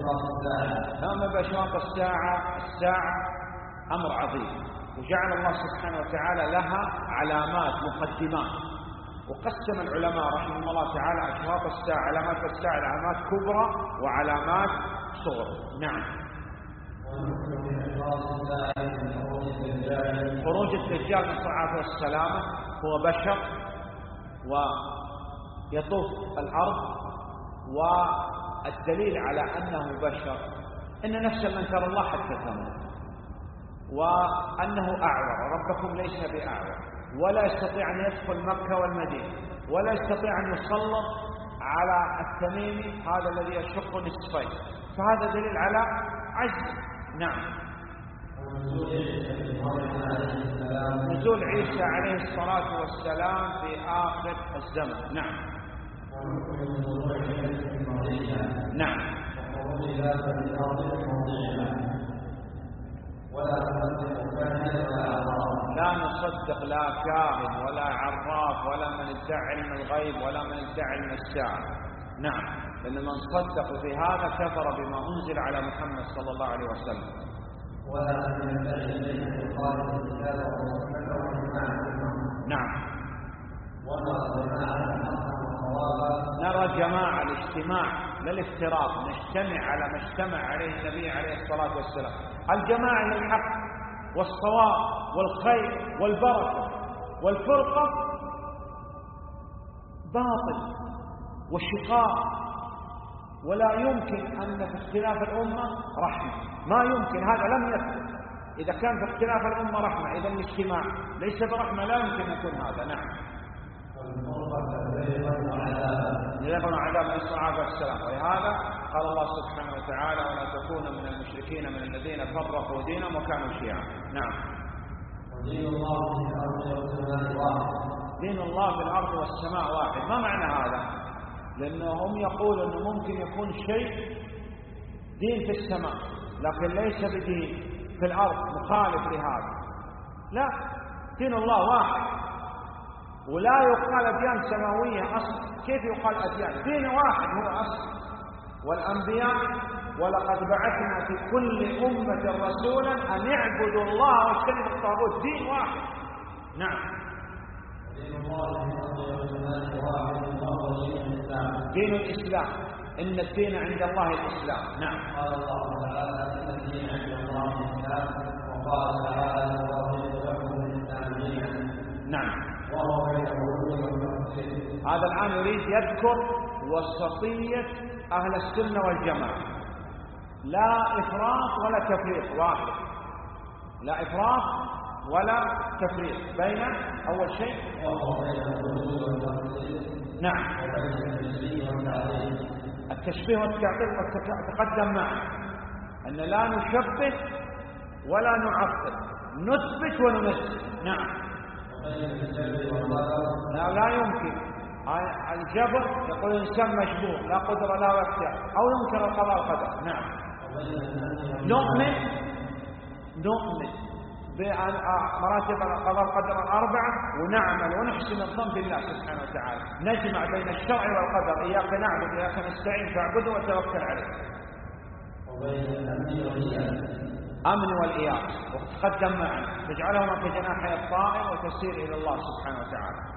أما بأشراط الساعة، الساعة أمر عظيم، وجعل الله سبحانه وتعالى لها علامات مقدمات، وقسم العلماء رحمه الله تعالى أشراط الساعة، علامات الساعة، علامات كبرى وعلامات صغرى. نعم. خروج الدجال من الصعافة والسلامة هو بشر ويطوف الأرض، والدليل على أنه بشر إن نفس من ترى الله حتى تموت، وأنه أعور، ربكم ليس بأعور، ولا يستطيع أن يدخل مكة والمدينة، ولا يستطيع أن يسلط على التميمي هذا الذي يشق نصفين، فهذا دليل على عجز. نعم. نزول عيسى عليه الصلاة والسلام في آخر الزمن. نعم. نعم. لا نصدق لا كاهن ولا عراف ولا من ادعى علم الغيب ولا من ادعى علم الساعة. نعم، لأن من صدق في هذا كفر بما أنزل على محمد صلى الله عليه وسلم. نعم. نرى جماعة الاجتماع لا الافتراق، نجتمع على ما اجتمع عليه النبي عليه الصلاة والسلام. الجماعة للحق والصواب والخير والبركة، والفرقة باطل وشقاق، ولا يمكن أن في اختلاف الأمة رحمة، ما يمكن، هذا لم يكن. إذا كان في اختلاف الأمة رحمة، إذا الاجتماع ليس برحمة، لا يمكن يكون هذا. نعم. يذهبون عذاب من الصحابة والسلام، ولهذا قال الله سبحانه وتعالى: ولا تكونوا من المشركين من الذين فرقوا دينهم وكانوا شيعا. نعم. دين الله في الأرض والسماء واحد. ما معنى هذا؟ لأنهم يقولوا أنه ممكن يكون شيء دين في السماء لكن ليس بدين في الأرض، مخالف لهذا. لا، دين الله واحد، ولا يقال أديان سماوية أصلا. كيف يقال أديان؟ دين واحد هو أصل. والأنبياء: ولقد بعثنا في كل أمة رسولا أن يعبدوا الله واجتنبوا الطاغوت. دين واحد. نعم. دين الإسلام، إن الدين عند الله الإسلام. نعم. قال الله تعالى: إن الدين عند الله الإسلام، وقال تعالى: ورضيت لكم الإسلام دينا. نعم. هذا الآن يريد يذكر وسطية أهل السنة والجماعة، لا إفراط ولا تفريط، واحد، لا إفراط ولا تفريط بين أول شيء. نعم. التشبيه والتعطيل تقدم معه أن لا نشبه ولا نعطل، نثبت وننزل. نعم. لا يمكن. الجبر يقول الإنسان مجبور، لا قدر لا واختيار، أو ينكر القضاء والقدر. نعم. نؤمن بمراتب القضاء والقدر الأربعة، ونعمل ونحسن الظن بالله سبحانه وتعالى، نجمع بين الشرع والقدر، إياك نعبد وإياك نستعين فاعبده وتوكل عليه. أمن والإياس، وتقدم معنا تجعلهما كجناحي الطائر وتسير إلى الله سبحانه وتعالى.